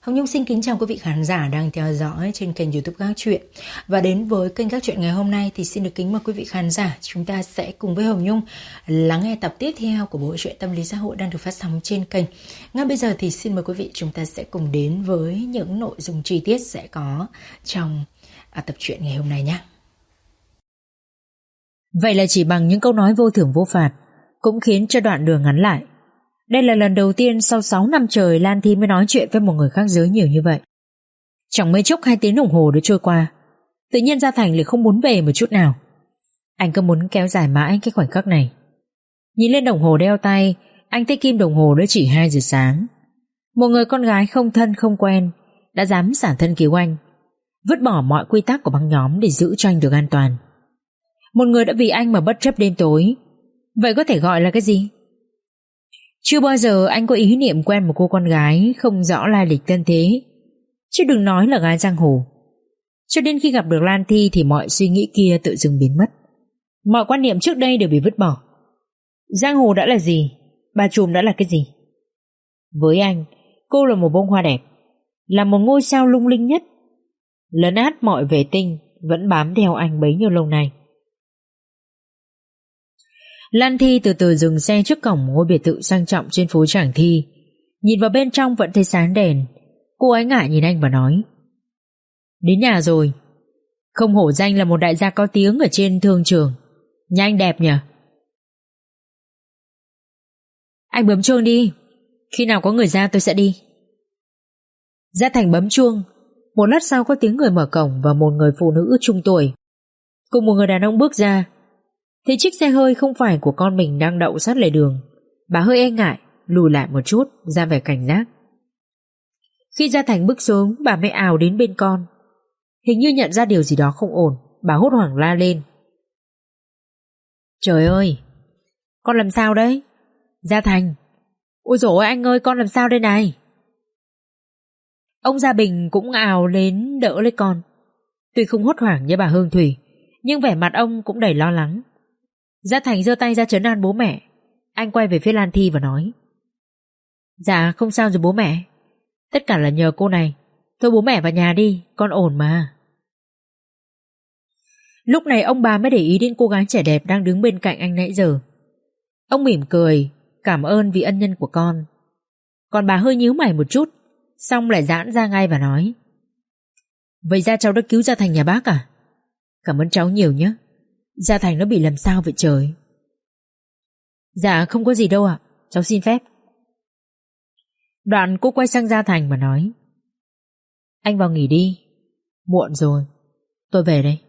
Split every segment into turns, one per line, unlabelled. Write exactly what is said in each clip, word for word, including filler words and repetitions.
Hồng Nhung xin kính chào quý vị khán giả đang theo dõi trên kênh YouTube Các Chuyện. Và đến với kênh Các Chuyện ngày hôm nay thì xin được kính mời quý vị khán giả, chúng ta sẽ cùng với Hồng Nhung lắng nghe tập tiếp theo của bộ truyện tâm lý xã hội đang được phát sóng trên kênh. Ngay bây giờ thì xin mời quý vị chúng ta sẽ cùng đến với những nội dung chi tiết sẽ có trong à, tập truyện ngày hôm nay nhé.
Vậy là chỉ bằng những câu nói vô thưởng vô phạt cũng khiến cho đoạn đường ngắn lại. Đây là lần đầu tiên sau sáu năm trời Lan Thi mới nói chuyện với một người khác giới nhiều như vậy. Chẳng mấy chốc hai tiếng đồng hồ đã trôi qua, tự nhiên Gia Thành lại không muốn về một chút nào. Anh cứ muốn kéo dài mãi cái khoảnh khắc này. Nhìn lên đồng hồ đeo tay, anh thấy kim đồng hồ đã chỉ hai giờ sáng. Một người con gái không thân không quen đã dám xả thân cứu anh, vứt bỏ mọi quy tắc của băng nhóm để giữ cho anh được an toàn. Một người đã vì anh mà bất chấp đêm tối. Vậy có thể gọi là cái gì? Chưa bao giờ anh có ý niệm quen một cô con gái không rõ lai lịch thân thế, chứ đừng nói là gái giang hồ. Cho đến khi gặp được Lan Thi thì mọi suy nghĩ kia tự dưng biến mất. Mọi quan niệm trước đây đều bị vứt bỏ. Giang hồ đã là gì? Bà trùm đã là cái gì? Với anh, cô là một bông hoa đẹp, là một ngôi sao lung linh nhất, lấn át mọi vệ tinh vẫn bám theo anh bấy nhiêu lâu nay. Lan Thi từ từ dừng xe trước cổng ngôi biệt thự sang trọng trên phố Tràng Thi. Nhìn vào bên trong vẫn thấy sáng đèn. Cô ấy ngại nhìn anh và nói: Đến nhà rồi. Không hổ danh là một đại gia có tiếng ở trên thương trường. Nhà anh đẹp nhỉ? Anh bấm chuông đi, khi nào có người ra tôi sẽ đi. Gia Thành bấm chuông. Một lát sau có tiếng người mở cổng và một người phụ nữ trung tuổi cùng một người đàn ông bước ra. Thì chiếc xe hơi không phải của con mình đang đậu sát lề đường. Bà hơi e ngại, lùi lại một chút, ra vẻ cảnh giác. Khi Gia Thành bước xuống, bà mới ào đến bên con. Hình như nhận ra điều gì đó không ổn, bà hốt hoảng la lên: Trời ơi, con làm sao đấy? Gia Thành, ôi dồi ôi anh ơi, con làm sao đây này? Ông Gia Bình cũng ào lên đỡ lấy con. Tuy không hốt hoảng như bà Hương Thủy, nhưng vẻ mặt ông cũng đầy lo lắng. Gia Thành giơ tay ra trấn an bố mẹ. Anh quay về phía Lan Thi và nói: Dạ không sao rồi bố mẹ, tất cả là nhờ cô này. Thôi bố mẹ vào nhà đi, con ổn mà. Lúc này ông bà mới để ý đến cô gái trẻ đẹp đang đứng bên cạnh anh nãy giờ. Ông mỉm cười, cảm ơn vì ân nhân của con. Còn bà hơi nhíu mày một chút, xong lại giãn ra ngay và nói: Vậy ra cháu đã cứu Gia Thành nhà bác à? Cảm ơn cháu nhiều nhé. Gia Thành nó bị làm sao vậy trời? Dạ không có gì đâu ạ, cháu xin phép. Đoạn cô quay sang Gia Thành mà nói: Anh vào nghỉ đi, muộn rồi, tôi về đây.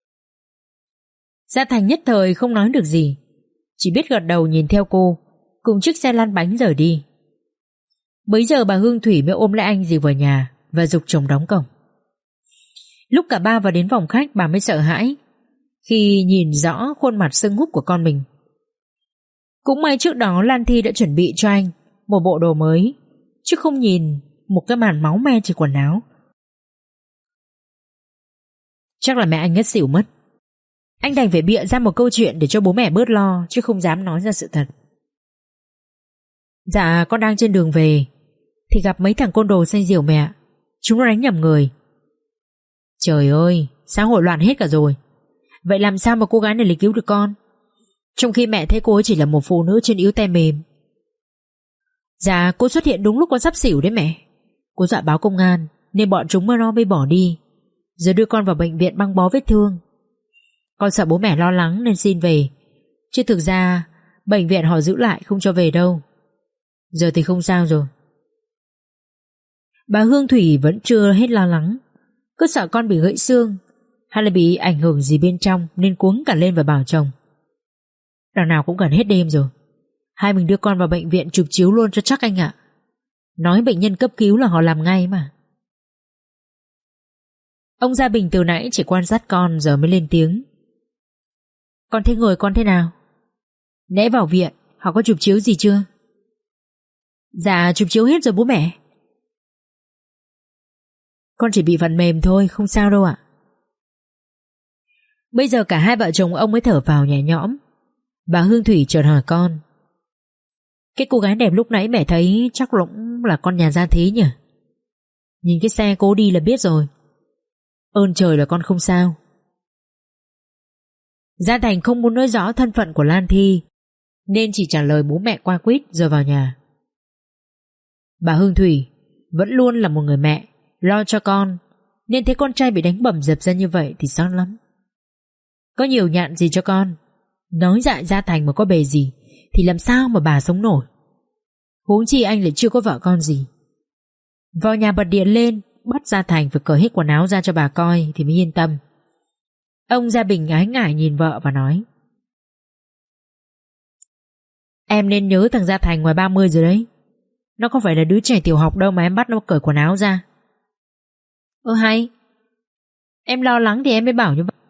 Gia Thành nhất thời không nói được gì, chỉ biết gật đầu nhìn theo cô, cùng chiếc xe lăn bánh rời đi. Bấy giờ bà Hương Thủy mới ôm lấy anh dìu vào nhà và giục chồng đóng cổng. Lúc cả ba vào đến phòng khách, bà mới sợ hãi khi nhìn rõ khuôn mặt sưng húp của con mình. Cũng may trước đó Lan Thi đã chuẩn bị cho anh một bộ đồ mới, chứ không nhìn một cái màn máu me trên quần áo. Chắc là mẹ anh ngất xỉu mất. Anh đành phải bịa ra một câu chuyện để cho bố mẹ bớt lo, chứ không dám nói ra sự thật. Dạ con đang trên đường về thì gặp mấy thằng côn đồ say rượu mẹ. Chúng nó đánh nhầm người. Trời ơi, xã hội loạn hết cả rồi. Vậy làm sao mà cô gái này lấy cứu được con, trong khi mẹ thấy cô ấy chỉ là một phụ nữ trên yếu tay mềm? Dạ cô xuất hiện đúng lúc con sắp xỉu đấy mẹ. Cô dọa báo công an nên bọn chúng nó mới bỏ đi, rồi đưa con vào bệnh viện băng bó vết thương. Con sợ bố mẹ lo lắng nên xin về, chứ thực ra bệnh viện họ giữ lại không cho về đâu. Giờ thì không sao rồi. Bà Hương Thủy vẫn chưa hết lo lắng, cứ sợ con bị gãy xương hay là bị ảnh hưởng gì bên trong nên cuống cả lên và bảo chồng: Đằng nào cũng gần hết đêm rồi, hai mình đưa con vào bệnh viện chụp chiếu luôn cho chắc anh ạ. Nói bệnh nhân cấp cứu là họ làm ngay mà. Ông Gia Bình từ nãy chỉ quan sát con giờ mới lên tiếng: Con thấy người con thế nào? Nãy vào viện họ có chụp chiếu gì chưa? Dạ chụp chiếu hết rồi bố mẹ. Con chỉ bị phần mềm thôi, không sao đâu ạ. Bây giờ cả hai vợ chồng ông mới thở vào nhẹ nhõm. Bà Hương Thủy chợt hỏi con: Cái cô gái đẹp lúc nãy mẹ thấy chắc cũng là con nhà gia thế nhỉ? Nhìn cái xe cố đi là biết rồi. Ơn trời là con không sao. Gia Thành không muốn nói rõ thân phận của Lan Thi, nên chỉ trả lời bố mẹ qua quýt rồi vào nhà. Bà Hương Thủy vẫn luôn là một người mẹ lo cho con, nên thấy con trai bị đánh bầm dập ra như vậy thì xót lắm. Có nhiều nhạn gì cho con, nói dại Gia Thành mà có bề gì thì làm sao mà bà sống nổi. Huống chi anh lại chưa có vợ con gì. Vào nhà bật điện lên, bắt Gia Thành phải cởi hết quần áo ra cho bà coi thì mới yên tâm. Ông Gia Bình ái ngại nhìn vợ và nói: Em nên nhớ thằng Gia Thành ngoài ba mươi rồi đấy. Nó không phải là đứa trẻ tiểu học đâu mà em bắt nó cởi quần áo ra. Ơ hay, em lo lắng thì em mới bảo như vậy.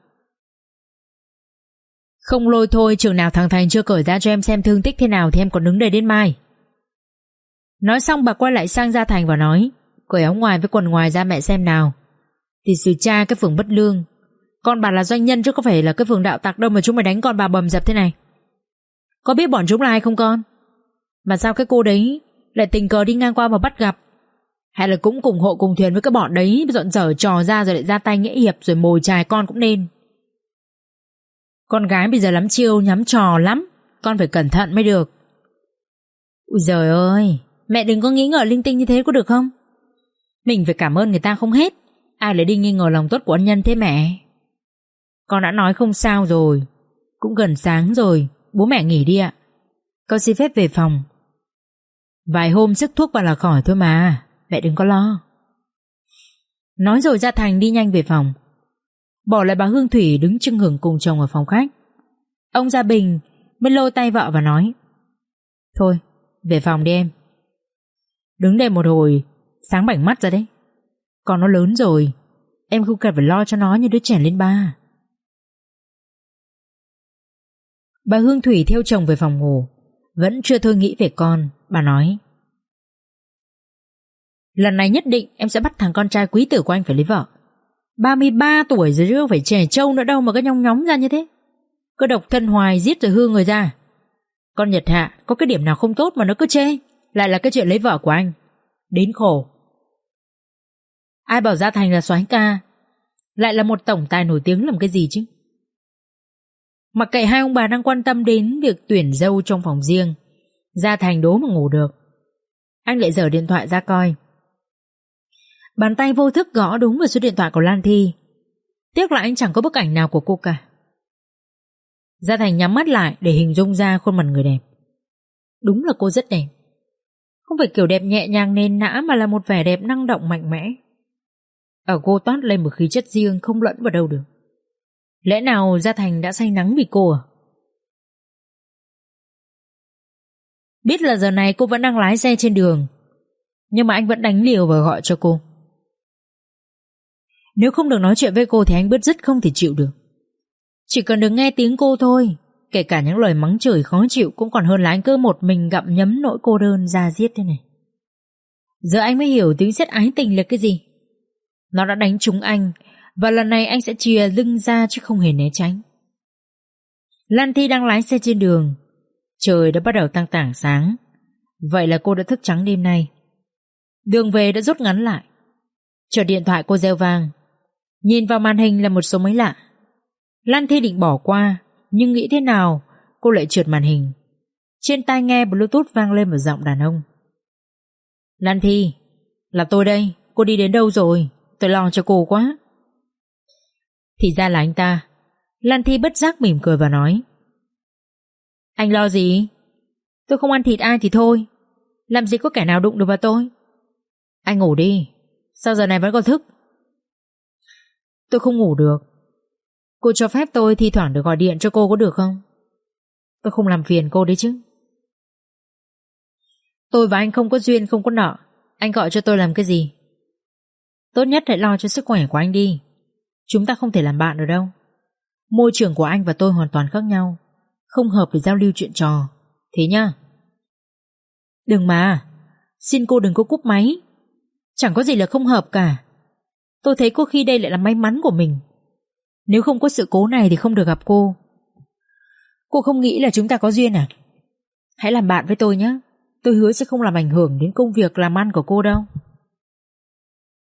Không lôi thôi, chừng nào thằng Thành chưa cởi ra cho em xem thương tích thế nào thì em còn đứng đây đến mai. Nói xong bà quay lại sang Gia Thành và nói: Cởi áo ngoài với quần ngoài ra mẹ xem nào. Thì xử tra cái phường bất lương. Con bà là doanh nhân chứ có phải là cái phường đạo tặc đâu mà chúng mày đánh con bà bầm dập thế này. Có biết bọn chúng là ai không con? Mà sao cái cô đấy lại tình cờ đi ngang qua mà bắt gặp? Hay là cũng cùng hộ cùng thuyền với cái bọn đấy, dọn dở trò ra rồi lại ra tay nghĩa hiệp rồi mồi chài con cũng nên. Con gái bây giờ lắm chiêu nhắm trò lắm, con phải cẩn thận mới được. Ui giời ơi, mẹ đừng có nghĩ ngợi linh tinh như thế có được không? Mình phải cảm ơn người ta không hết, ai lại đi nghi ngờ lòng tốt của ân nhân thế mẹ? Con đã nói không sao rồi. Cũng gần sáng rồi, bố mẹ nghỉ đi ạ. Con xin phép về phòng. Vài hôm sức thuốc vào là khỏi thôi mà, mẹ đừng có lo. Nói rồi Gia Thành đi nhanh về phòng, bỏ lại bà Hương Thủy đứng chưng hửng cùng chồng ở phòng khách. Ông Gia Bình mới lôi tay vợ và nói: Thôi, về phòng đi em. Đứng đây một hồi sáng bảnh mắt ra đấy. Con nó lớn rồi, em không cần phải lo cho nó như đứa trẻ lên ba. Bà Hương Thủy theo chồng về phòng ngủ, vẫn chưa thôi nghĩ về con. Bà nói: Lần này nhất định em sẽ bắt thằng con trai quý tử của anh phải lấy vợ. Ba mươi ba tuổi rồi chứ không phải trẻ trâu nữa đâu mà cứ nhong nhóng ra như thế. Cứ độc thân hoài, giết rồi hư người ra. Con Nhật Hạ có cái điểm nào không tốt mà nó cứ chê, lại là cái chuyện lấy vợ của anh. Đến khổ. Ai bảo Gia Thành là soái ca, lại là một tổng tài nổi tiếng làm cái gì chứ? Mặc kệ hai ông bà đang quan tâm đến việc tuyển dâu trong phòng riêng, Gia Thành đố mà ngủ được. Anh lại giở điện thoại ra coi. Bàn tay vô thức gõ đúng vào số điện thoại của Lan Thi. Tiếc là anh chẳng có bức ảnh nào của cô cả. Gia Thành nhắm mắt lại để hình dung ra khuôn mặt người đẹp. Đúng là cô rất đẹp. Không phải kiểu đẹp nhẹ nhàng nền nã, mà là một vẻ đẹp năng động mạnh mẽ. Ở cô toát lên một khí chất riêng không lẫn vào đâu được. Lẽ nào Gia Thành đã say nắng vì cô à? Biết là giờ này cô vẫn đang lái xe trên đường, nhưng mà anh vẫn đánh liều và gọi cho cô. Nếu không được nói chuyện với cô thì anh bứt rứt không thể chịu được. Chỉ cần được nghe tiếng cô thôi, kể cả những lời mắng chửi khó chịu cũng còn hơn là anh cứ một mình gặm nhấm nỗi cô đơn da diết thế này. Giờ anh mới hiểu tính chất ái tình là cái gì. Nó đã đánh trúng anh, và lần này anh sẽ chìa lưng ra chứ không hề né tránh. Lan Thi đang lái xe trên đường. Trời đã bắt đầu tăng tảng sáng. Vậy là cô đã thức trắng đêm nay. Đường về đã rút ngắn lại. Chờ điện thoại cô reo vang. Nhìn vào màn hình là một số máy lạ. Lan Thi định bỏ qua, nhưng nghĩ thế nào cô lại trượt màn hình. Trên tai nghe Bluetooth vang lên một giọng đàn ông. Lan Thi, là tôi đây. Cô đi đến đâu rồi? Tôi lo cho cô quá. Thì ra là anh ta. Lan Thi bất giác mỉm cười và nói: Anh lo gì? Tôi không ăn thịt ai thì thôi, làm gì có kẻ nào đụng được vào tôi. Anh ngủ đi. Sao giờ này vẫn còn thức? Tôi không ngủ được. Cô cho phép tôi thi thoảng được gọi điện cho cô có được không? Tôi không làm phiền cô đấy chứ. Tôi và anh không có duyên không có nợ. Anh gọi cho tôi làm cái gì? Tốt nhất hãy lo cho sức khỏe của anh đi. Chúng ta không thể làm bạn được đâu. Môi trường của anh và tôi hoàn toàn khác nhau, không hợp để giao lưu chuyện trò. Thế nhá. Đừng mà. Xin cô đừng có cúp máy. Chẳng có gì là không hợp cả. Tôi thấy có khi đây lại là may mắn của mình. Nếu không có sự cố này thì không được gặp cô. Cô không nghĩ là chúng ta có duyên à? Hãy làm bạn với tôi nhé. Tôi hứa sẽ không làm ảnh hưởng đến công việc làm ăn của cô đâu.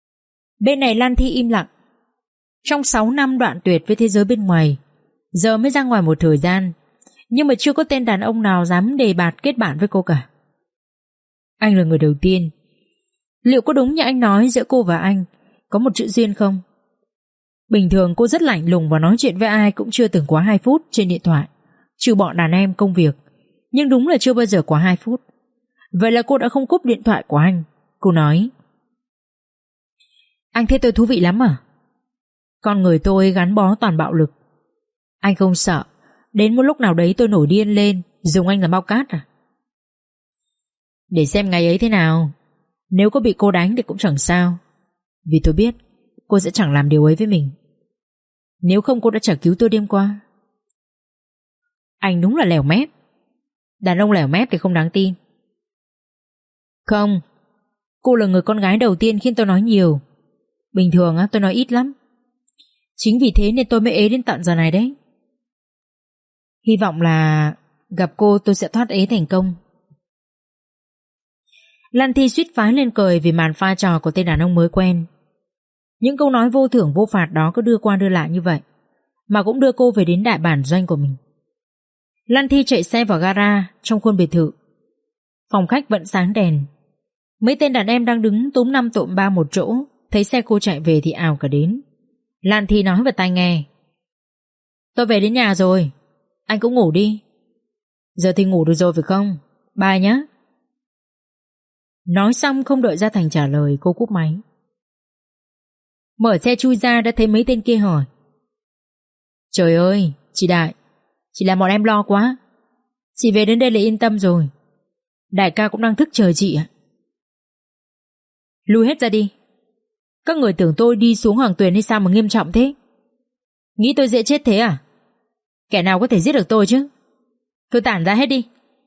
Bên này Lan Thi im lặng. Trong sáu năm đoạn tuyệt với thế giới bên ngoài, giờ mới ra ngoài một thời gian, nhưng mà chưa có tên đàn ông nào dám đề bạt kết bạn với cô cả. Anh là người đầu tiên. Liệu có đúng như anh nói giữa cô và anh có một chữ duyên không? Bình thường cô rất lạnh lùng và nói chuyện với ai cũng chưa từng quá hai phút trên điện thoại, trừ bọn đàn em công việc. Nhưng đúng là chưa bao giờ quá hai phút. Vậy là cô đã không cúp điện thoại của anh. Cô nói: Anh thấy tôi thú vị lắm à? Con người tôi gắn bó toàn bạo lực. Anh không sợ đến một lúc nào đấy tôi nổi điên lên dùng anh làm bao cát à? Để xem ngày ấy thế nào. Nếu có bị cô đánh thì cũng chẳng sao, vì tôi biết cô sẽ chẳng làm điều ấy với mình. Nếu không cô đã chả cứu tôi đêm qua. Anh đúng là lèo mép. Đàn ông lèo mép thì không đáng tin. Không, cô là người con gái đầu tiên khiến tôi nói nhiều. Bình thường á tôi nói ít lắm. Chính vì thế nên tôi mới ế đến tận giờ này đấy. Hy vọng là gặp cô tôi sẽ thoát ế thành công. Lan Thi suýt phá lên cười vì màn pha trò của tên đàn ông mới quen. Những câu nói vô thưởng vô phạt đó cứ đưa qua đưa lại như vậy, mà cũng đưa cô về đến đại bản doanh của mình. Lan Thi chạy xe vào gara trong khuôn biệt thự. Phòng khách vẫn sáng đèn. Mấy tên đàn em đang đứng túm năm tụm ba một chỗ, thấy xe cô chạy về thì ào cả đến. Lan Thi nói vào tai nghe: Tôi về đến nhà rồi, anh cũng ngủ đi. Giờ thì ngủ được rồi phải không? Bye nhé. Nói xong không đợi Gia Thành trả lời, cô cúp máy. Mở xe chui ra đã thấy mấy tên kia hỏi: Trời ơi, chị Đại, chị làm bọn em lo quá. Chị về đến đây là yên tâm rồi. Đại ca cũng đang thức chờ chị ạ. Lui hết ra đi. Các người tưởng tôi đi xuống Hoàng Tuyền hay sao mà nghiêm trọng thế? Nghĩ tôi dễ chết thế à? Kẻ nào có thể giết được tôi chứ? Cứ tản ra hết đi.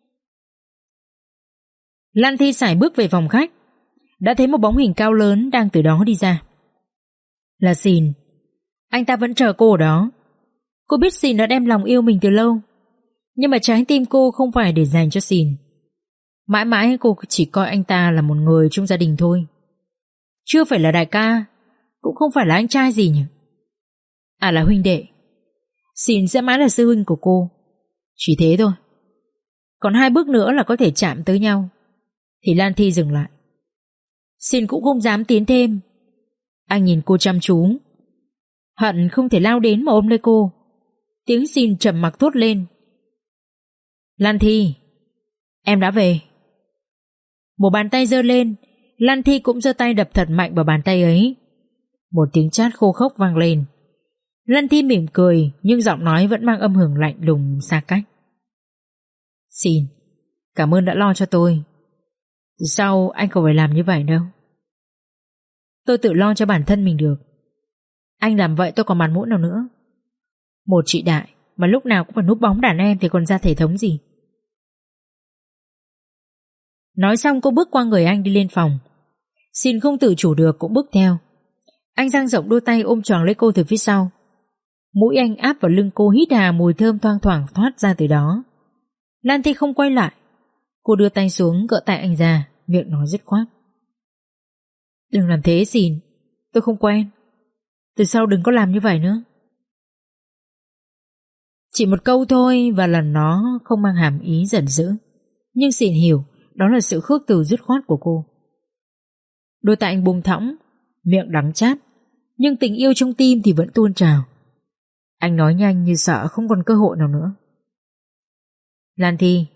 Lan Thi sải bước về phòng khách, đã thấy một bóng hình cao lớn đang từ đó đi ra. Là Sìn. Anh ta vẫn chờ cô ở đó. Cô biết Sìn đã đem lòng yêu mình từ lâu, nhưng mà trái tim cô không phải để dành cho Sìn. Mãi mãi cô chỉ coi anh ta là một người trong gia đình thôi. Chưa phải là đại ca, cũng không phải là anh trai gì nhỉ. À, là huynh đệ. Sìn sẽ mãi là sư huynh của cô. Chỉ thế thôi. Còn hai bước nữa là có thể chạm tới nhau. Thì Lan Thi dừng lại. Sìn cũng không dám tiến thêm. Anh nhìn cô chăm chú, hận không thể lao đến mà ôm lấy cô. Tiếng Sìn trầm mặc thốt lên: Lan Thi, em đã về. Một bàn tay giơ lên, Lan Thi cũng giơ tay đập thật mạnh vào bàn tay ấy. Một tiếng chát khô khốc vang lên. Lan Thi mỉm cười, nhưng giọng nói vẫn mang âm hưởng lạnh lùng xa cách. Xin, cảm ơn đã lo cho tôi. Từ sau anh không phải làm như vậy đâu. Tôi tự lo cho bản thân mình được. Anh làm vậy tôi còn mặt mũi nào nữa. Một chị Đại mà lúc nào cũng phải núp bóng đàn em thì còn ra thể thống gì. Nói xong cô bước qua người anh đi lên phòng. Xin không tự chủ được cũng bước theo. Anh dang rộng đôi tay ôm choàng lấy cô từ phía sau. Mũi anh áp vào lưng cô, hít hà mùi thơm thoang thoảng thoát ra từ đó. Lan Thi không quay lại. Cô đưa tay xuống gỡ tay anh ra, miệng nói dứt khoát: Đừng làm thế Xin, tôi không quen. Từ sau đừng có làm như vậy nữa. Chỉ một câu thôi và lần nó không mang hàm ý giận dữ, nhưng Xin hiểu đó là sự khước từ dứt khoát của cô. Đôi tay anh buông thõng, miệng đắng chát, nhưng tình yêu trong tim thì vẫn tuôn trào. Anh nói nhanh như sợ không còn cơ hội nào nữa. Lan Thi,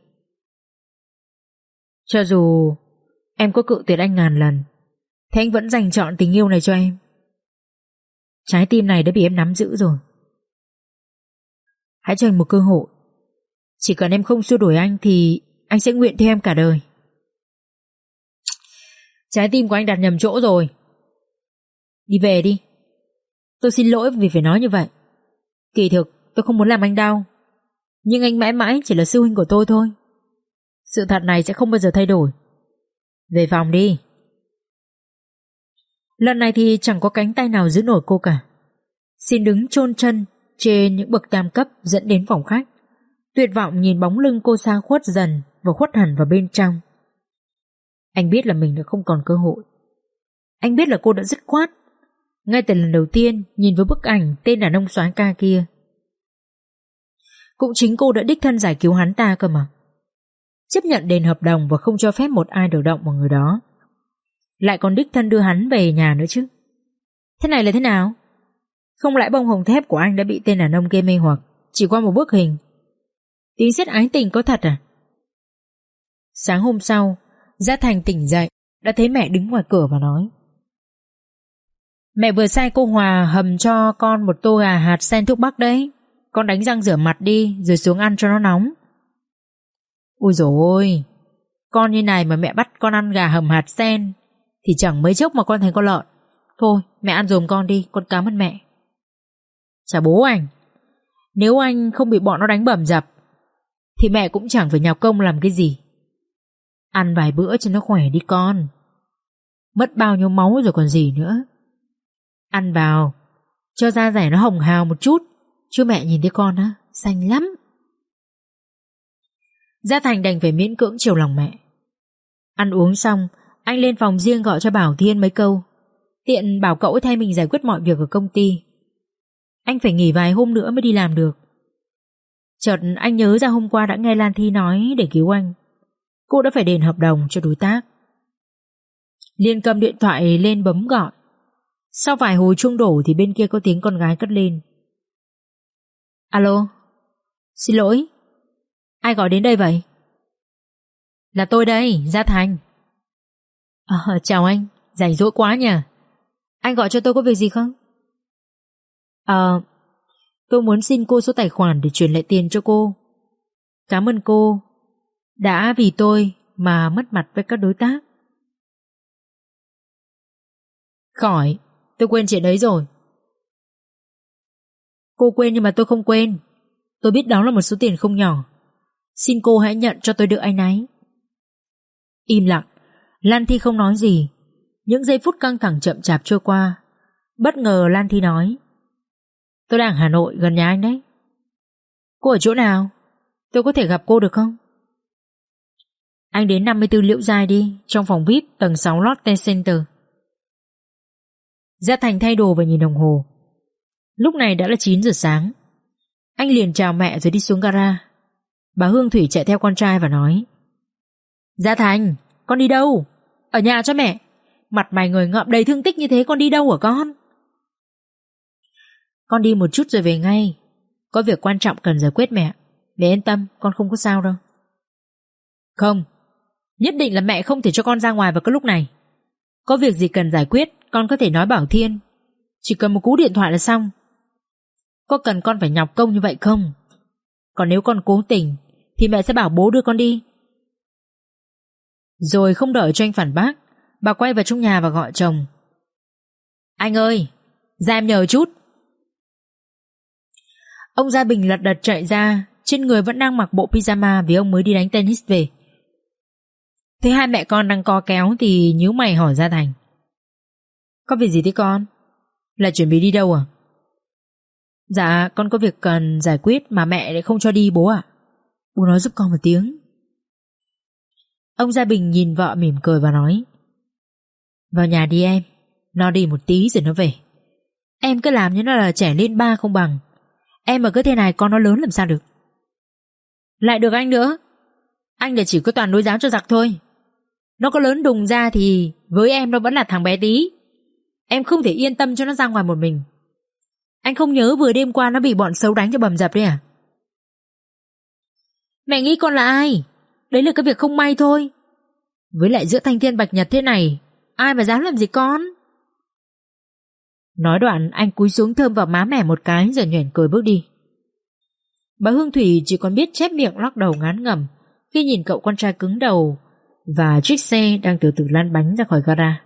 cho dù em có cự tuyệt anh ngàn lần thì anh vẫn dành trọn tình yêu này cho em. Trái tim này đã bị em nắm giữ rồi. Hãy cho anh một cơ hội. Chỉ cần em không xua đuổi anh thì anh sẽ nguyện theo em cả đời. Trái tim của anh đặt nhầm chỗ rồi. Đi về đi. Tôi xin lỗi vì phải nói như vậy. Kỳ thực tôi không muốn làm anh đau, nhưng anh mãi mãi chỉ là sư huynh của tôi thôi. Sự thật này sẽ không bao giờ thay đổi. Về phòng đi. Lần này thì chẳng có cánh tay nào giữ nổi cô cả. Xin đứng chôn chân trên những bậc tam cấp dẫn đến phòng khách, tuyệt vọng nhìn bóng lưng cô xa khuất dần và khuất hẳn vào bên trong. Anh biết là mình đã không còn cơ hội. Anh biết là cô đã dứt khoát, ngay từ lần đầu tiên nhìn với bức ảnh tên đàn ông soái ca kia. Cũng chính cô đã đích thân giải cứu hắn ta cơ mà. Chấp nhận đền hợp đồng và không cho phép một ai được động vào người đó. Lại còn đích thân đưa hắn về nhà nữa chứ. Thế này là thế nào? Không lẽ bông hồng thép của anh đã bị tên đàn ông kia mê hoặc chỉ qua một bức hình? Tính xét ái tình có thật à? Sáng hôm sau, Gia Thành tỉnh dậy đã thấy mẹ đứng ngoài cửa và nói: Mẹ vừa sai cô Hòa hầm cho con một tô gà hạt sen thuốc bắc đấy. Con đánh răng rửa mặt đi rồi xuống ăn cho nó nóng. Ôi dồi ôi, con như này mà mẹ bắt con ăn gà hầm hạt sen thì chẳng mấy chốc mà con thành con lợn. Thôi mẹ ăn giùm con đi, con cảm ơn mẹ. Chả bố anh, nếu anh không bị bọn nó đánh bầm dập thì mẹ cũng chẳng phải nhọc công làm cái gì. Ăn vài bữa cho nó khỏe đi con. Mất bao nhiêu máu rồi còn gì nữa. Ăn vào cho da dẻ nó hồng hào một chút, chứ mẹ nhìn thấy con á xanh lắm. Gia Thành đành phải miễn cưỡng chiều lòng mẹ. Ăn uống xong, anh lên phòng riêng gọi cho Bảo Thiên mấy câu, tiện bảo cậu thay mình giải quyết mọi việc ở công ty. Anh phải nghỉ vài hôm nữa mới đi làm được. Chợt anh nhớ ra hôm qua đã nghe Lan Thi nói để cứu anh, cô đã phải đền hợp đồng cho đối tác. Liền cầm điện thoại lên bấm gọi. Sau vài hồi chuông đổ thì bên kia có tiếng con gái cất lên: Alo, xin lỗi, ai gọi đến đây vậy? Là tôi đây, Gia Thành. À, chào anh, rảnh rỗi quá nhỉ. Anh gọi cho tôi có việc gì không? Ờ, tôi muốn xin cô số tài khoản để chuyển lại tiền cho cô. Cảm ơn cô đã vì tôi mà mất mặt với các đối tác. Khỏi, tôi quên chuyện đấy rồi. Cô quên nhưng mà tôi không quên. Tôi biết đó là một số tiền không nhỏ. Xin cô hãy nhận cho tôi được áy náy. Im lặng, Lan Thi không nói gì. Những giây phút căng thẳng chậm chạp trôi qua. Bất ngờ Lan Thi nói: Tôi đang ở Hà Nội, gần nhà anh đấy. Cô ở chỗ nào? Tôi có thể gặp cô được không? Anh đến năm mươi tư Liễu Giai đi, trong phòng vi ai pi tầng sáu Lotte Center. Gia Thành thay đồ và nhìn đồng hồ. Lúc này đã là chín giờ sáng. Anh liền chào mẹ rồi đi xuống gara. Bà Hương Thủy chạy theo con trai và nói: Gia Thành, con đi đâu? Ở nhà cho mẹ. Mặt mày người ngợm đầy thương tích như thế, con đi đâu hả con? Con đi một chút rồi về ngay. Có việc quan trọng cần giải quyết mẹ. Mẹ yên tâm, con không có sao đâu. Không, nhất định là mẹ không thể cho con ra ngoài vào cái lúc này. Có việc gì cần giải quyết con có thể nói Bảo Thiên. Chỉ cần một cú điện thoại là xong. Có cần con phải nhọc công như vậy không? Còn nếu con cố tình thì mẹ sẽ bảo bố đưa con đi. Rồi không đợi cho anh phản bác, bà quay vào trong nhà và gọi chồng: Anh ơi, ra em nhờ chút. Ông Gia Bình lật đật chạy ra, trên người vẫn đang mặc bộ pyjama vì ông mới đi đánh tennis về. Thấy hai mẹ con đang co kéo thì nhíu mày hỏi Gia Thành: Có việc gì thế con? Là chuẩn bị đi đâu à? Dạ, con có việc cần giải quyết mà mẹ lại không cho đi bố ạ. Bố nói giúp con một tiếng. Ông Gia Bình nhìn vợ mỉm cười và nói: Vào nhà đi em, nó đi một tí rồi nó về. Em cứ làm như nó là trẻ lên ba không bằng. Em mà cứ thế này con nó lớn làm sao được. Lại được anh nữa. Anh là chỉ có toàn nuôi giáo cho giặc thôi. Nó có lớn đùng ra thì với em nó vẫn là thằng bé tí. Em không thể yên tâm cho nó ra ngoài một mình. Anh không nhớ vừa đêm qua nó bị bọn xấu đánh cho bầm dập đấy à? Mẹ nghĩ con là ai? Đấy là cái việc không may thôi. Với lại giữa thanh thiên bạch nhật thế này, ai mà dám làm gì con? Nói đoạn anh cúi xuống thơm vào má mẹ một cái rồi nhoẻn cười bước đi. Bà Hương Thủy chỉ còn biết chép miệng lắc đầu ngán ngẩm khi nhìn cậu con trai cứng đầu và chiếc xe đang từ từ lăn bánh ra khỏi gara.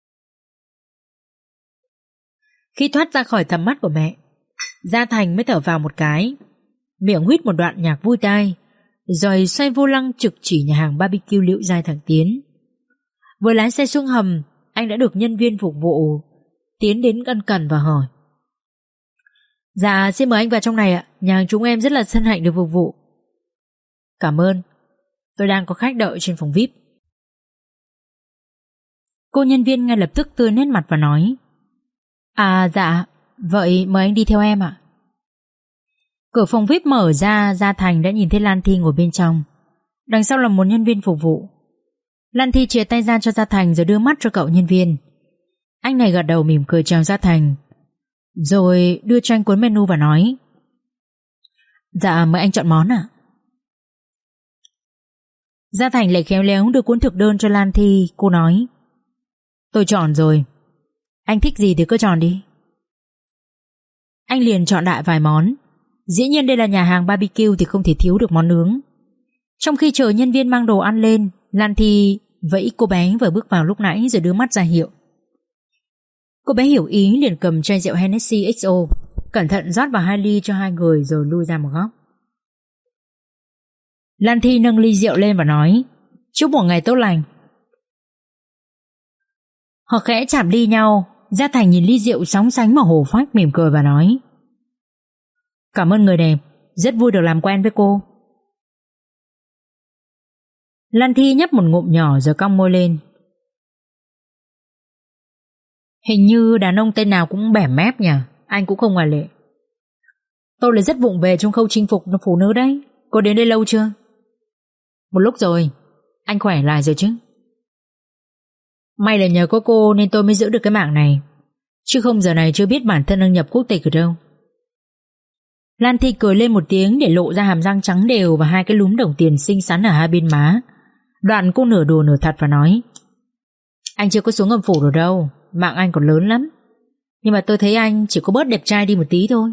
Khi thoát ra khỏi tầm mắt của mẹ, Gia Thành mới thở vào một cái, miệng huýt một đoạn nhạc vui tai, rồi xoay vô lăng trực chỉ nhà hàng barbecue Liễu Giai thẳng Tiến. Vừa lái xe xuống hầm, anh đã được nhân viên phục vụ tiến đến ân cần và hỏi: Dạ, xin mời anh vào trong này ạ. Nhà hàng chúng em rất là hân hạnh được phục vụ. Cảm ơn, tôi đang có khách đợi trên phòng vi ai pi. Cô nhân viên ngay lập tức tươi nét mặt và nói: À dạ, vậy mời anh đi theo em ạ. Cửa phòng vi ai pi mở ra, Gia Thành đã nhìn thấy Lan Thi ngồi bên trong. Đằng sau là một nhân viên phục vụ. Lan Thi chìa tay ra cho Gia Thành rồi đưa mắt cho cậu nhân viên. Anh này gật đầu mỉm cười chào Gia Thành, rồi đưa cho anh cuốn menu và nói: Dạ mời anh chọn món ạ. Gia Thành lại khéo léo đưa cuốn thực đơn cho Lan Thi. Cô nói: Tôi chọn rồi, anh thích gì thì cứ chọn đi. Anh liền chọn đại vài món. Dĩ nhiên đây là nhà hàng barbecue thì không thể thiếu được món nướng. Trong khi chờ nhân viên mang đồ ăn lên, Lan Thi vẫy cô bé vừa bước vào lúc nãy rồi đưa mắt ra hiệu. Cô bé hiểu ý liền cầm chai rượu Hennessy ích o, cẩn thận rót vào hai ly cho hai người rồi lui ra một góc. Lan Thi nâng ly rượu lên và nói: Chúc một ngày tốt lành. Họ khẽ chạm ly nhau. Gia Thành nhìn ly rượu sóng sánh mà hổ phách, mỉm cười và nói: Cảm ơn người đẹp, rất vui được làm quen với cô. Lan Thi nhấp một ngụm nhỏ rồi cong môi lên. Hình như đàn ông tên nào cũng bẻ mép nhỉ, anh cũng không ngoại lệ. Tôi lại rất vụng về trong khâu chinh phục phụ nữ đấy. Cô đến đây lâu chưa? Một lúc rồi. Anh khỏe lại rồi chứ? May là nhờ có cô nên tôi mới giữ được cái mạng này, chứ không giờ này chưa biết bản thân đang nhập quốc tịch ở đâu. Lan Thi cười lên một tiếng để lộ ra hàm răng trắng đều và hai cái lúm đồng tiền xinh xắn ở hai bên má. Đoạn cô nửa đùa nửa thật và nói: Anh chưa có xuống âm phủ rồi đâu, mạng anh còn lớn lắm. Nhưng mà tôi thấy anh chỉ có bớt đẹp trai đi một tí thôi.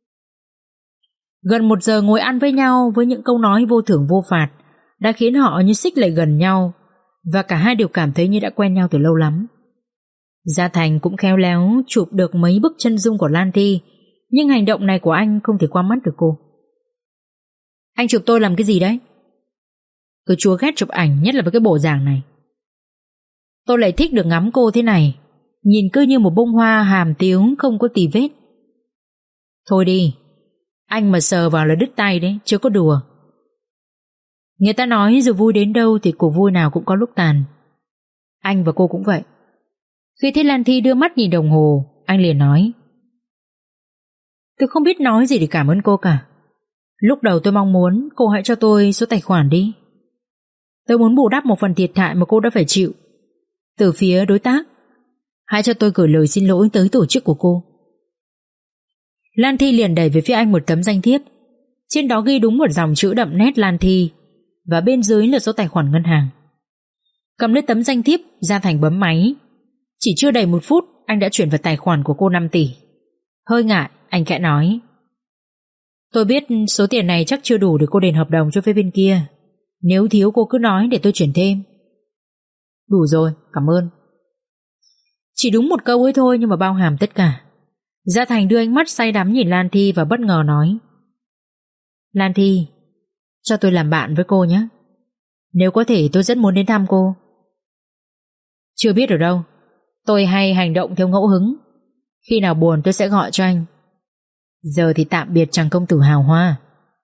Gần một giờ ngồi ăn với nhau với những câu nói vô thưởng vô phạt đã khiến họ như xích lại gần nhau, và cả hai đều cảm thấy như đã quen nhau từ lâu lắm. Gia Thành cũng khéo léo chụp được mấy bức chân dung của Lan Thi, nhưng hành động này của anh không thể qua mắt được cô. Anh chụp tôi làm cái gì đấy? Cứ chúa ghét chụp ảnh, nhất là với cái bộ dạng này. Tôi lại thích được ngắm cô thế này, nhìn cứ như một bông hoa hàm tiếu không có tì vết. Thôi đi, anh mà sờ vào là đứt tay đấy, chưa có đùa. Người ta nói dù vui đến đâu thì cuộc vui nào cũng có lúc tàn. Anh và cô cũng vậy. Khi thấy Lan Thi đưa mắt nhìn đồng hồ, anh liền nói: Tôi không biết nói gì để cảm ơn cô cả. Lúc đầu tôi mong muốn cô hãy cho tôi số tài khoản đi. Tôi muốn bù đắp một phần thiệt hại mà cô đã phải chịu từ phía đối tác. Hãy cho tôi gửi lời xin lỗi tới tổ chức của cô. Lan Thi liền đẩy về phía anh một tấm danh thiếp. Trên đó ghi đúng một dòng chữ đậm nét Lan Thi, và bên dưới là số tài khoản ngân hàng. Cầm lấy tấm danh thiếp, Gia Thành bấm máy. Chỉ chưa đầy một phút anh đã chuyển vào tài khoản của cô năm tỷ. Hơi ngại, anh khẽ nói: Tôi biết số tiền này chắc chưa đủ để cô đền hợp đồng cho phía bên kia. Nếu thiếu cô cứ nói để tôi chuyển thêm. Đủ rồi, cảm ơn. Chỉ đúng một câu ấy thôi nhưng mà bao hàm tất cả. Gia Thành đưa ánh mắt say đắm nhìn Lan Thi và bất ngờ nói: Lan Thi, cho tôi làm bạn với cô nhé. Nếu có thể tôi rất muốn đến thăm cô. Chưa biết ở đâu. Tôi hay hành động theo ngẫu hứng. Khi nào buồn tôi sẽ gọi cho anh. Giờ thì tạm biệt chàng công tử hào hoa.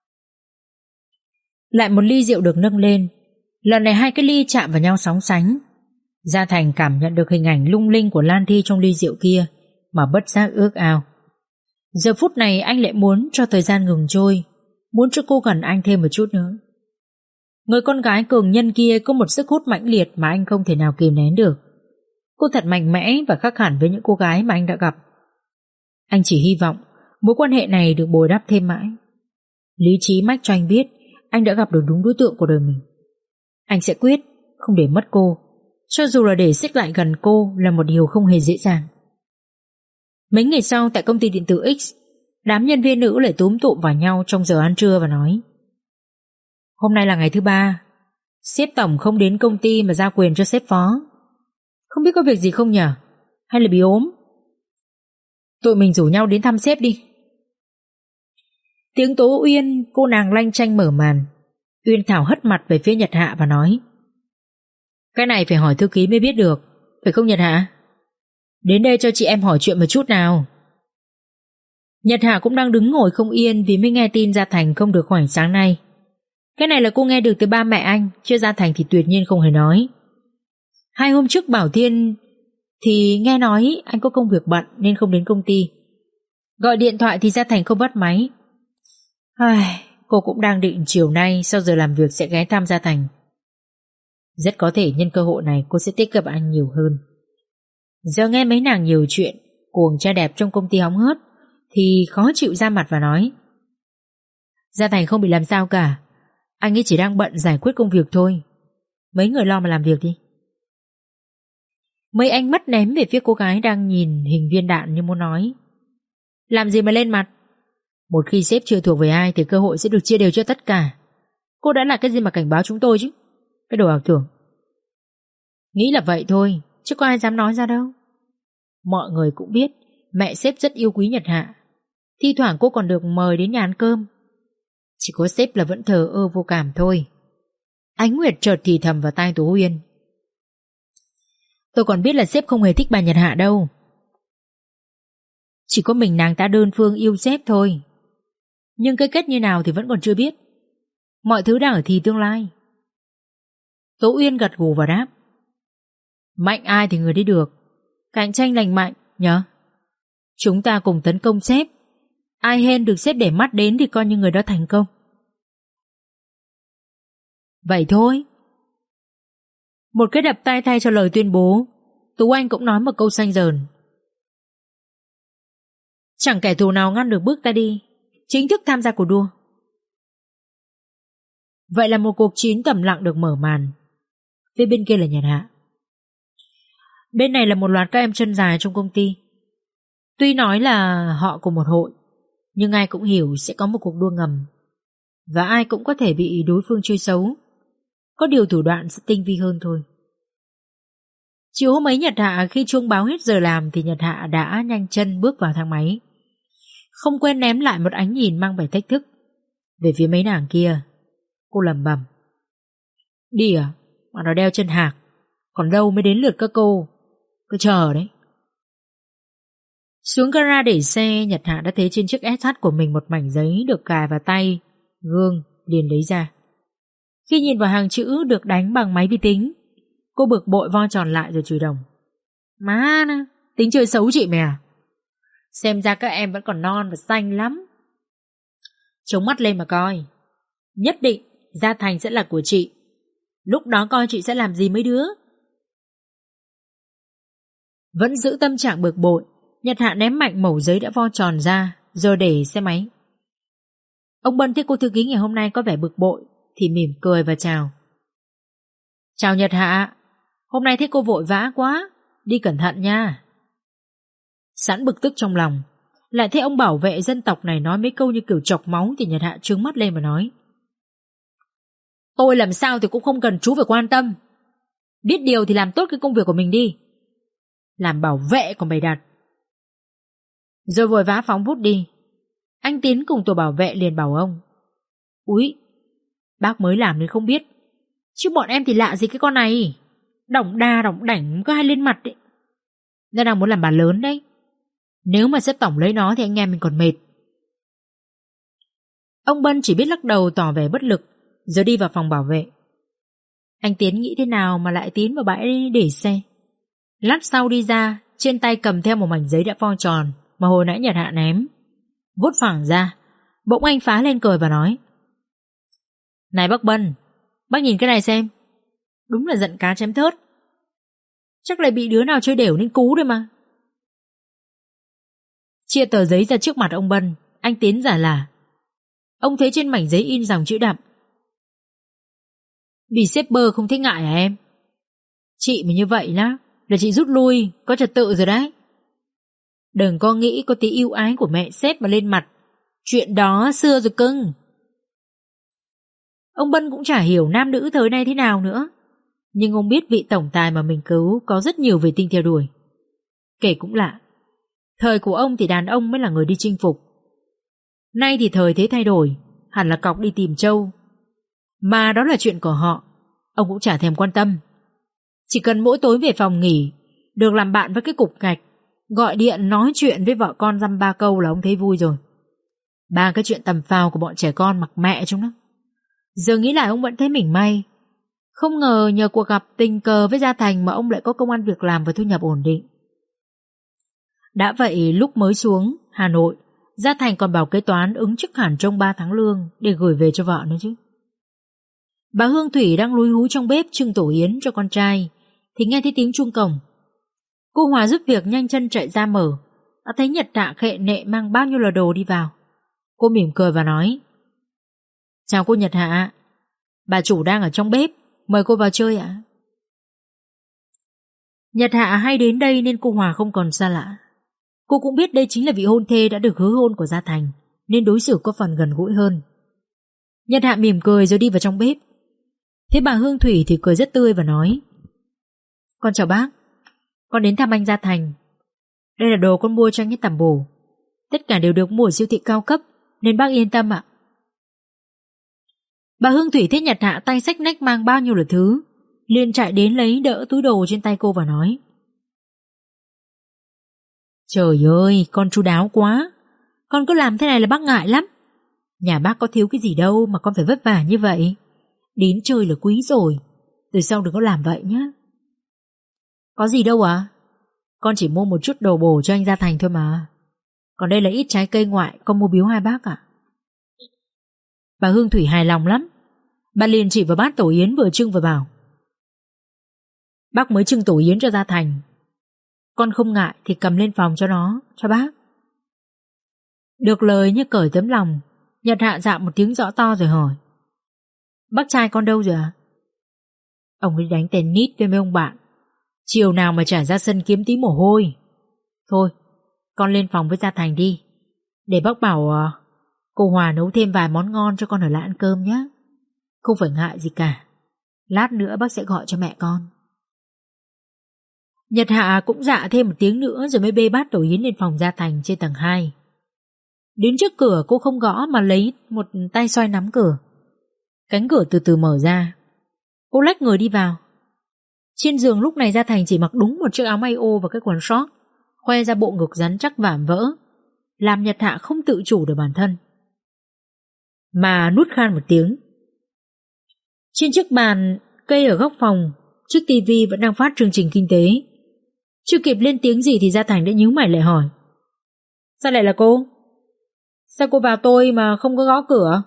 Lại một ly rượu được nâng lên. Lần này hai cái ly chạm vào nhau sóng sánh. Gia Thành cảm nhận được hình ảnh lung linh của Lan Thi trong ly rượu kia mà bất giác ước ao. Giờ phút này anh lại muốn cho thời gian ngừng trôi, muốn cho cô gần anh thêm một chút nữa. Người con gái cường nhân kia có một sức hút mãnh liệt mà anh không thể nào kìm nén được. Cô thật mạnh mẽ và khác hẳn với những cô gái mà anh đã gặp. Anh chỉ hy vọng mối quan hệ này được bồi đắp thêm mãi. Lý trí mách cho anh biết anh đã gặp được đúng đối tượng của đời mình. Anh sẽ quyết không để mất cô, cho dù là để xích lại gần cô là một điều không hề dễ dàng. Mấy ngày sau tại công ty điện tử X, đám nhân viên nữ lại túm tụm vào nhau trong giờ ăn trưa và nói: Hôm nay là ngày thứ ba, sếp tổng không đến công ty mà giao quyền cho sếp phó. Không biết có việc gì không nhở? Hay là bị ốm? Tụi mình rủ nhau đến thăm sếp đi. Tiếng Tố Uyên, cô nàng lanh chanh mở màn. Uyên Thảo hất mặt về phía Nhật Hạ và nói: Cái này phải hỏi thư ký mới biết được, phải không Nhật Hạ? Đến đây cho chị em hỏi chuyện một chút nào. Nhật Hạ cũng đang đứng ngồi không yên vì mới nghe tin Gia Thành không được khỏe sáng nay. Cái này là cô nghe được từ ba mẹ anh, chứ Gia Thành thì tuyệt nhiên không hề nói. Hai hôm trước Bảo Thiên Thì nghe nói anh có công việc bận nên không đến công ty. Gọi điện thoại thì Gia Thành không bắt máy. Ai, cô cũng đang định chiều nay sau giờ làm việc sẽ ghé thăm Gia Thành. Rất có thể nhân cơ hội này cô sẽ tiếp gặp anh nhiều hơn. Giờ nghe mấy nàng nhiều chuyện cuồng trai đẹp trong công ty hóng hớt thì khó chịu ra mặt và nói: Gia Thành không bị làm sao cả, anh ấy chỉ đang bận giải quyết công việc thôi. Mấy người lo mà làm việc đi. Mấy ánh mắt ném về phía cô gái đang nhìn hình viên đạn như muốn nói: Làm gì mà lên mặt? Một khi sếp chưa thuộc về ai thì cơ hội sẽ được chia đều cho tất cả. Cô đã là cái gì mà cảnh báo chúng tôi chứ? Cái đồ ảo tưởng. Nghĩ là vậy thôi, chứ có ai dám nói ra đâu. Mọi người cũng biết mẹ sếp rất yêu quý Nhật Hạ. Thi thoảng cô còn được mời đến nhà ăn cơm. Chỉ có sếp là vẫn thờ ơ vô cảm thôi. Ánh Nguyệt chợt thì thầm vào tai Tố Uyên: Tôi còn biết là sếp không hề thích bà Nhật Hạ đâu. Chỉ có mình nàng ta đơn phương yêu sếp thôi. Nhưng cái kết như nào thì vẫn còn chưa biết. Mọi thứ đang ở thì tương lai. Tố Uyên gật gù và đáp: Mạnh ai thì người đấy được. Cạnh tranh lành mạnh nhớ. Chúng ta cùng tấn công sếp. Ai hên được sếp để mắt đến thì coi như người đó thành công. Vậy thôi. Một cái đập tay thay cho lời tuyên bố, Tú Anh cũng nói một câu xanh dờn: Chẳng kẻ thù nào ngăn được bước ta đi. Chính thức tham gia cuộc đua. Vậy là một cuộc chiến tầm lặng được mở màn. Phía bên kia là Nhật Hạ. Bên này là một loạt các em chân dài trong công ty. Tuy nói là họ cùng một hội, nhưng ai cũng hiểu sẽ có một cuộc đua ngầm. Và ai cũng có thể bị đối phương chơi xấu. Có điều thủ đoạn sẽ tinh vi hơn thôi. Chiều hôm ấy Nhật Hạ khi chuông báo hết giờ làm thì Nhật Hạ đã nhanh chân bước vào thang máy. Không quên ném lại một ánh nhìn mang vẻ thách thức về phía mấy nàng kia. Cô lẩm bẩm: Đi à? Mà nó đeo chân hạc. Còn đâu mới đến lượt các cô. Cứ chờ đấy. Xuống gara để xe, Nhật Hạ đã thấy trên chiếc ét hát của mình một mảnh giấy được cài vào tay. Gương liền lấy ra. Khi nhìn vào hàng chữ được đánh bằng máy vi tính, cô bực bội vo tròn lại rồi chửi đồng: Má nè, tính chơi xấu chị mày à? Xem ra các em vẫn còn non và xanh lắm. Chống mắt lên mà coi. Nhất định Gia Thành sẽ là của chị. Lúc đó coi chị sẽ làm gì mấy đứa. Vẫn giữ tâm trạng bực bội, Nhật Hạ ném mạnh mẩu giấy đã vo tròn ra rồi để xe máy. Ông Bân thấy cô thư ký ngày hôm nay có vẻ bực bội thì mỉm cười và chào: Chào Nhật Hạ. Hôm nay thấy cô vội vã quá. Đi cẩn thận nha. Sẵn bực tức trong lòng, lại thấy ông bảo vệ dân tộc này nói mấy câu như kiểu chọc máu thì Nhật Hạ trừng mắt lên mà nói: Tôi làm sao thì cũng không cần chú phải quan tâm. Biết điều thì làm tốt cái công việc của mình đi. Làm bảo vệ còn bày đặt. Rồi vội vã phóng vút đi. Anh Tiến cùng tổ bảo vệ liền bảo ông: Úi, bác mới làm nên không biết. Chứ bọn em thì lạ gì cái con này. Đỏng đa đỏng đảnh có hai lên mặt đấy. Nó đang muốn làm bà lớn đấy. Nếu mà xếp tổng lấy nó thì anh em mình còn mệt. Ông Bân chỉ biết lắc đầu tỏ vẻ bất lực, rồi đi vào phòng bảo vệ. Anh Tiến nghĩ thế nào mà lại tiến vào bãi để xe. Lát sau đi ra, trên tay cầm theo một mảnh giấy đã vo tròn mà hồi nãy Nhật Hạ ném. Vuốt phẳng ra, bỗng anh phá lên cười và nói: Này bác Bân, bác nhìn cái này xem. Đúng là giận cá chém thớt. Chắc lại bị đứa nào chơi đểu nên cú đấy mà. Chia tờ giấy ra trước mặt ông Bân, anh Tiến giả là. Ông thấy trên mảnh giấy in dòng chữ đậm: Bị sếp bơ không thấy ngại à em? Chị mà như vậy đó là chị rút lui, có trật tự rồi đấy. Đừng có nghĩ có tí yêu ái của mẹ sếp mà lên mặt. Chuyện đó xưa rồi cưng. Ông Bân cũng chả hiểu nam nữ thời nay thế nào nữa, nhưng ông biết vị tổng tài mà mình cứu có rất nhiều vệ tinh theo đuổi. Kể cũng lạ, thời của ông thì đàn ông mới là người đi chinh phục. Nay thì thời thế thay đổi, hẳn là cọc đi tìm trâu. Mà đó là chuyện của họ, ông cũng chả thèm quan tâm. Chỉ cần mỗi tối về phòng nghỉ, được làm bạn với cái cục gạch, gọi điện nói chuyện với vợ con dăm ba câu là ông thấy vui rồi. Ba cái chuyện tầm phào của bọn trẻ con mặc mẹ chúng nó. Giờ nghĩ lại ông vẫn thấy mình may. Không ngờ nhờ cuộc gặp tình cờ với Gia Thành mà ông lại có công ăn việc làm và thu nhập ổn định. Đã vậy lúc mới xuống Hà Nội, Gia Thành còn bảo kế toán ứng chức hẳn trong ba tháng lương để gửi về cho vợ nữa chứ. Bà Hương Thủy đang lúi húi trong bếp trưng tổ yến cho con trai thì nghe thấy tiếng chuông cổng. Cô Hòa giúp việc nhanh chân chạy ra mở, đã thấy Nhật Hạ khệ nệ mang bao nhiêu là đồ đi vào. Cô mỉm cười và nói: "Chào cô Nhật Hạ, bà chủ đang ở trong bếp, mời cô vào chơi ạ." Nhật Hạ hay đến đây nên cô Hòa không còn xa lạ. Cô cũng biết đây chính là vị hôn thê đã được hứa hôn của Gia Thành, nên đối xử có phần gần gũi hơn. Nhật Hạ mỉm cười rồi đi vào trong bếp. Thế bà Hương Thủy thì cười rất tươi và nói: "Con chào bác, con đến thăm anh Gia Thành. Đây là đồ con mua cho anh ấy tẩm bổ. Tất cả đều được mua ở siêu thị cao cấp, nên bác yên tâm ạ." Bà Hương Thủy thấy Nhật Hạ tay xách nách mang bao nhiêu là thứ, liền chạy đến lấy đỡ túi đồ trên tay cô và nói: "Trời ơi, con chu đáo quá. Con cứ làm thế này là bác ngại lắm. Nhà bác có thiếu cái gì đâu mà con phải vất vả như vậy. Đến chơi là quý rồi, từ sau đừng có làm vậy nhé." "Có gì đâu à? Con chỉ mua một chút đồ bổ cho anh Gia Thành thôi mà. Còn đây là ít trái cây ngoại con mua biếu hai bác ạ." Bà Hương Thủy hài lòng lắm. Bà liền chỉ vào bát tổ yến vừa trưng và bảo: "Bác mới trưng tổ yến cho Gia Thành. Con không ngại thì cầm lên phòng cho nó, cho bác." Được lời như cởi tấm lòng, Nhật Hạ dạ một tiếng rõ to rồi hỏi: "Bác trai con đâu rồi à?" "Ông ấy đánh tennis với mấy ông bạn. Chiều nào mà trả ra sân kiếm tí mồ hôi. Thôi, con lên phòng với Gia Thành đi. Để bác bảo uh, cô Hòa nấu thêm vài món ngon cho con ở lại ăn cơm nhé. Không phải ngại gì cả. Lát nữa bác sẽ gọi cho mẹ con." Nhật Hạ cũng dạ thêm một tiếng nữa rồi mới bê bát tổ yến lên phòng Gia Thành trên tầng hai. Đến trước cửa cô không gõ mà lấy một tay xoay nắm cửa. Cánh cửa từ từ mở ra. Cô lách người đi vào. Trên giường lúc này Gia Thành chỉ mặc đúng một chiếc áo may ô và cái quần short, khoe ra bộ ngực rắn chắc vạm vỡ, làm Nhật Hạ không tự chủ được bản thân, mà nuốt khan một tiếng. Trên chiếc bàn cây ở góc phòng, chiếc tivi vẫn đang phát chương trình kinh tế. Chưa kịp lên tiếng gì thì Gia Thành đã nhíu mày lại hỏi: "Sao lại là cô? Sao cô vào tôi mà không có gõ cửa?"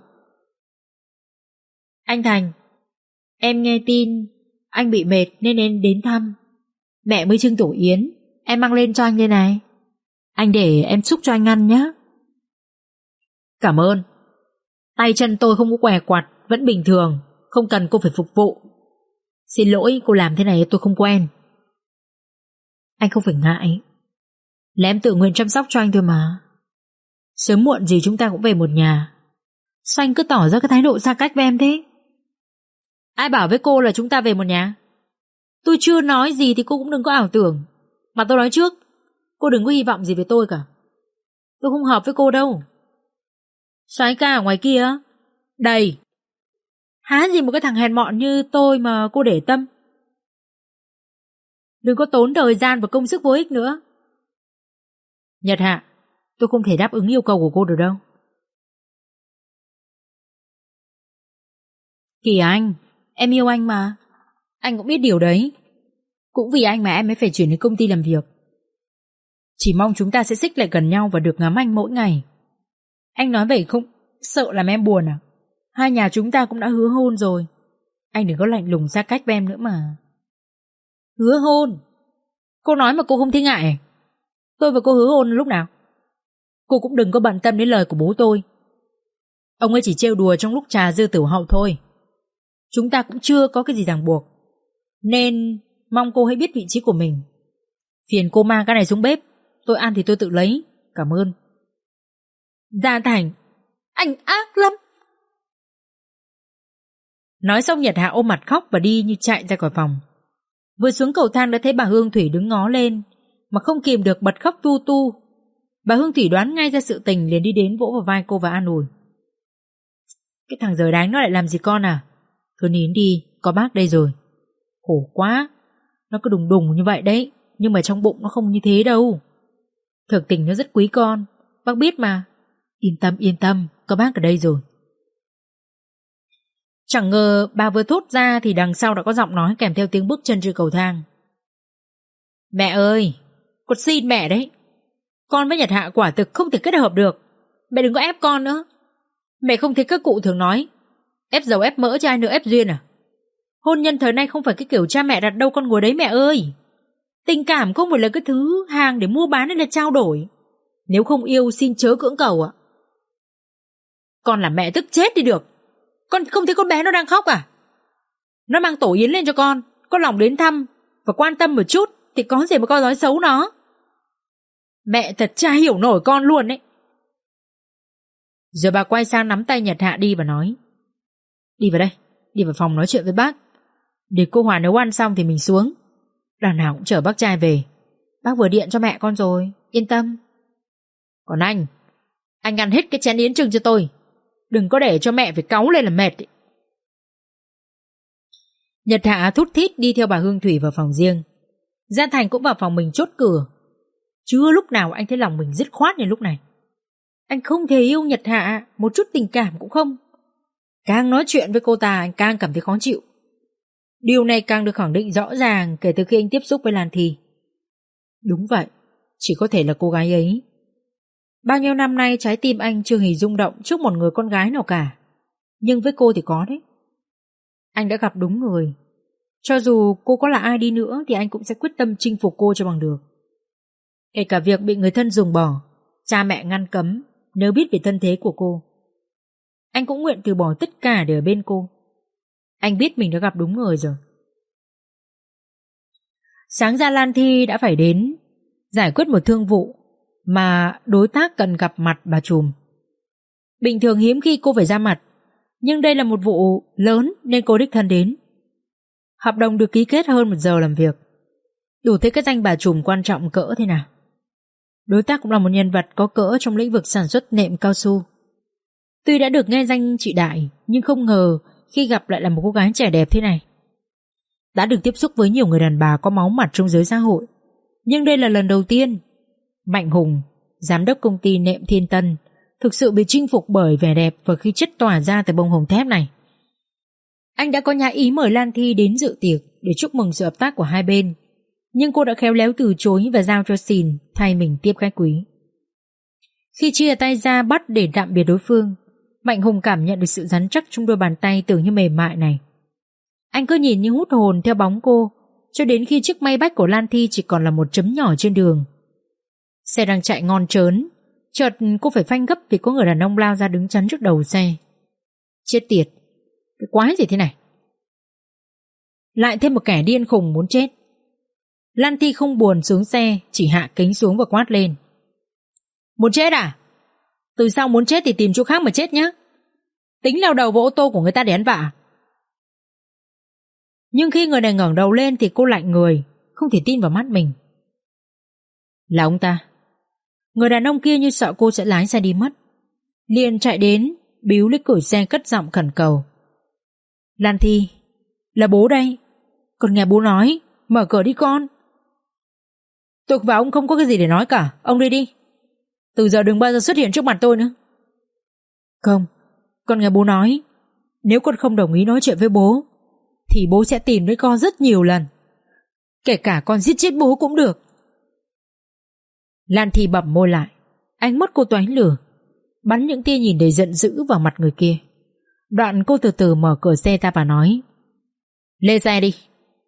"Anh Thành, em nghe tin anh bị mệt nên em đến thăm. Mẹ mới trưng tổ yến, em mang lên cho anh đây này. Anh để em xúc cho anh ăn nhé." "Cảm ơn. Tay chân tôi không có què quặt, vẫn bình thường, không cần cô phải phục vụ. Xin lỗi, cô làm thế này tôi không quen." "Anh không phải ngại. Là em tự nguyện chăm sóc cho anh thôi mà. Sớm muộn gì chúng ta cũng về một nhà. Sao anh cứ tỏ ra cái thái độ xa cách với em thế?" "Ai bảo với cô là chúng ta về một nhà? Tôi chưa nói gì thì cô cũng đừng có ảo tưởng. Mà tôi nói trước, cô đừng có hy vọng gì về tôi cả. Tôi không hợp với cô đâu. Soái ca ở ngoài kia đầy. Há gì một cái thằng hèn mọn như tôi mà cô để tâm. Đừng có tốn thời gian và công sức vô ích nữa." "Nhật Hạ, tôi không thể đáp ứng yêu cầu của cô được đâu." "Kìa anh, em yêu anh mà. Anh cũng biết điều đấy. Cũng vì anh mà em mới phải chuyển đến công ty làm việc. Chỉ mong chúng ta sẽ xích lại gần nhau và được ngắm anh mỗi ngày. Anh nói vậy không sợ làm em buồn à? Hai nhà chúng ta cũng đã hứa hôn rồi. Anh đừng có lạnh lùng xa cách với em nữa mà." "Hứa hôn? Cô nói mà cô không thấy ngại à? Tôi và cô hứa hôn lúc nào? Cô cũng đừng có bận tâm đến lời của bố tôi. Ông ấy chỉ trêu đùa trong lúc trà dư tiểu hậu thôi. Chúng ta cũng chưa có cái gì ràng buộc, nên mong cô hãy biết vị trí của mình. Phiền cô mang cái này xuống bếp, tôi ăn thì tôi tự lấy. Cảm ơn." "Gia Thành, anh ác lắm." Nói xong Nhật Hạ ôm mặt khóc và đi như chạy ra khỏi phòng. Vừa xuống cầu thang đã thấy bà Hương Thủy đứng ngó lên, mà không kìm được bật khóc tu tu. Bà Hương Thủy đoán ngay ra sự tình, liền đi đến vỗ vào vai cô và an ủi: "Cái thằng giời đánh nó lại làm gì con à? Cứ nín đi, có bác đây rồi. Khổ quá, nó cứ đùng đùng như vậy đấy, nhưng mà trong bụng nó không như thế đâu. Thực tình nó rất quý con, bác biết mà. Yên tâm, yên tâm, có bác ở đây rồi." Chẳng ngờ bà vừa thốt ra thì đằng sau đã có giọng nói kèm theo tiếng bước chân trên cầu thang: "Mẹ ơi, con xin mẹ đấy. Con với Nhật Hạ quả thực không thể kết hợp được. Mẹ đừng có ép con nữa. Mẹ không thấy các cụ thường nói ép dầu ép mỡ chứ ai nữa ép duyên à? Hôn nhân thời nay không phải cái kiểu cha mẹ đặt đâu con ngồi đấy mẹ ơi. Tình cảm không phải là cái thứ hàng để mua bán hay là trao đổi. Nếu không yêu xin chớ cưỡng cầu ạ. Con làm mẹ tức chết đi được. Con không thấy con bé nó đang khóc à? Nó mang tổ yến lên cho con, con lòng đến thăm và quan tâm một chút thì có gì mà con nói xấu nó. Mẹ thật chả hiểu nổi con luôn đấy. Rồi bà quay sang nắm tay Nhật Hạ đi và nói: Đi vào đây, đi vào phòng nói chuyện với bác. Để cô Hòa nấu ăn xong thì mình xuống. Đằng nào cũng chở bác trai về. Bác vừa điện cho mẹ con rồi, yên tâm. Còn anh, anh ăn hết cái chén yến trưng cho tôi. Đừng có để cho mẹ phải cáu lên là mệt. Nhật Hạ thút thít đi theo bà Hương Thủy vào phòng riêng. Gia Thành cũng vào phòng mình chốt cửa. Chưa lúc nào anh thấy lòng mình dứt khoát như lúc này. Anh không thể yêu Nhật Hạ, một chút tình cảm cũng không. Càng nói chuyện với cô ta anh càng cảm thấy khó chịu. Điều này càng được khẳng định rõ ràng kể từ khi anh tiếp xúc với Lan Thi. Đúng vậy, chỉ có thể là cô gái ấy. Bao nhiêu năm nay trái tim anh chưa hề rung động trước một người con gái nào cả. Nhưng với cô thì có đấy. Anh đã gặp đúng người. Cho dù cô có là ai đi nữa thì anh cũng sẽ quyết tâm chinh phục cô cho bằng được. Kể cả việc bị người thân ruồng bỏ, cha mẹ ngăn cấm nếu biết về thân thế của cô, anh cũng nguyện từ bỏ tất cả để ở bên cô. Anh biết mình đã gặp đúng người rồi. Sáng ra Lan Thi đã phải đến giải quyết một thương vụ mà đối tác cần gặp mặt bà trùm. Bình thường hiếm khi cô phải ra mặt, nhưng đây là một vụ lớn nên cô đích thân đến. Hợp đồng được ký kết hơn một giờ làm việc. Đủ thấy cái danh bà trùm quan trọng cỡ thế nào. Đối tác cũng là một nhân vật có cỡ trong lĩnh vực sản xuất nệm cao su. Tuy đã được nghe danh chị Đại, nhưng không ngờ khi gặp lại là một cô gái trẻ đẹp thế này. Đã được tiếp xúc với nhiều người đàn bà có máu mặt trong giới xã hội, nhưng đây là lần đầu tiên Mạnh Hùng, giám đốc công ty nệm Thiên Tân, thực sự bị chinh phục bởi vẻ đẹp và khí chất tỏa ra từ bông hồng thép này. Anh đã có nhã ý mời Lan Thi đến dự tiệc để chúc mừng sự hợp tác của hai bên, nhưng cô đã khéo léo từ chối và giao cho Xin thay mình tiếp khách quý. Khi chia tay ra bắt để tạm biệt đối phương, Mạnh Hùng cảm nhận được sự rắn chắc trong đôi bàn tay tưởng như mềm mại này. Anh cứ nhìn như hút hồn theo bóng cô, cho đến khi chiếc Maybach của Lan Thi chỉ còn là một chấm nhỏ trên đường. Xe đang chạy ngon trớn, chợt cô phải phanh gấp vì có người đàn ông lao ra đứng chắn trước đầu xe. Chết tiệt, cái quái gì thế này? Lại thêm một kẻ điên khùng muốn chết. Lan Thi không buồn xuống xe, chỉ hạ kính xuống và quát lên: Muốn chết à? Từ sau muốn chết thì tìm chỗ khác mà chết nhé. Tính lao đầu vào ô tô của người ta để ăn vạ. Nhưng khi người này ngẩng đầu lên thì cô lạnh người, không thể tin vào mắt mình. Là ông ta. Người đàn ông kia như sợ cô sẽ lái xe đi mất, liền chạy đến bíu lấy cửa xe cất giọng khẩn cầu: Lan Thi, là bố đây. Con nghe bố nói, mở cửa đi con. Tôi và ông không có cái gì để nói cả, ông đi đi. Từ giờ đừng bao giờ xuất hiện trước mặt tôi nữa. Không, con nghe bố nói, nếu con không đồng ý nói chuyện với bố thì bố sẽ tìm đến con rất nhiều lần. Kể cả con giết chết bố cũng được. Lan Thi bậm môi lại, ánh mắt cô toánh lửa, bắn những tia nhìn đầy giận dữ vào mặt người kia. Đoạn cô từ từ mở cửa xe ra và nói: Lên xe đi.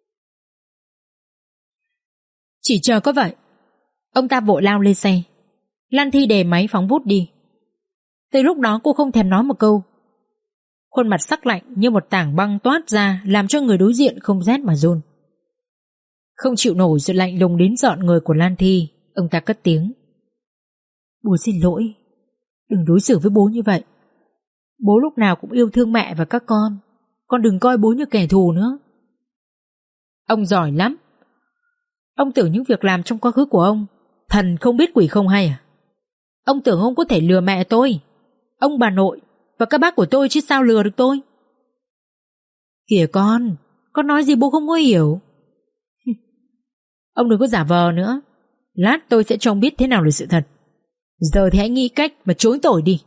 Chỉ chờ có vậy. Ông ta vội lao lên xe. Lan Thi đề máy phóng vút đi. Từ lúc đó cô không thèm nói một câu. Khuôn mặt sắc lạnh như một tảng băng toát ra, làm cho người đối diện không rét mà run. Không chịu nổi sự lạnh lùng đến rợn người của Lan Thi, ông ta cất tiếng: Bố xin lỗi, đừng đối xử với bố như vậy. Bố lúc nào cũng yêu thương mẹ và các con, con đừng coi bố như kẻ thù nữa. Ông giỏi lắm. Ông tưởng những việc làm trong quá khứ của ông thần không biết quỷ không hay à? Ông tưởng ông có thể lừa mẹ tôi, ông bà nội và các bác của tôi chứ sao lừa được tôi? Kìa con, con nói gì bố không có hiểu. Ông đừng có giả vờ nữa. Lát tôi sẽ cho ông biết thế nào là sự thật. Giờ thì hãy nghĩ cách mà chối tội đi.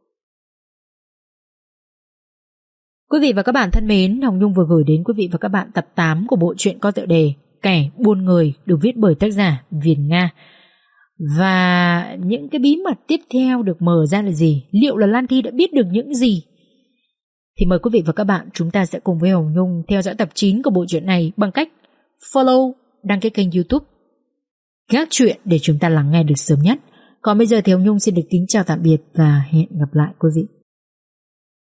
Quý vị và các bạn thân mến, Hồng Nhung vừa gửi đến quý vị và các bạn tập tám của bộ truyện có tựa đề Kẻ buôn người, được viết bởi tác giả Viền Nga. Và những cái bí mật tiếp theo được mở ra là gì? Liệu là Lan Thi đã biết được những gì? Thì mời quý vị và các bạn chúng ta sẽ cùng với Hồng Nhung theo dõi tập chín của bộ truyện này bằng cách follow, đăng ký kênh YouTube Gác Chuyện để chúng ta lắng nghe được sớm nhất. Còn bây giờ thì Hồng Nhung xin được kính chào tạm biệt và hẹn gặp lại quý vị.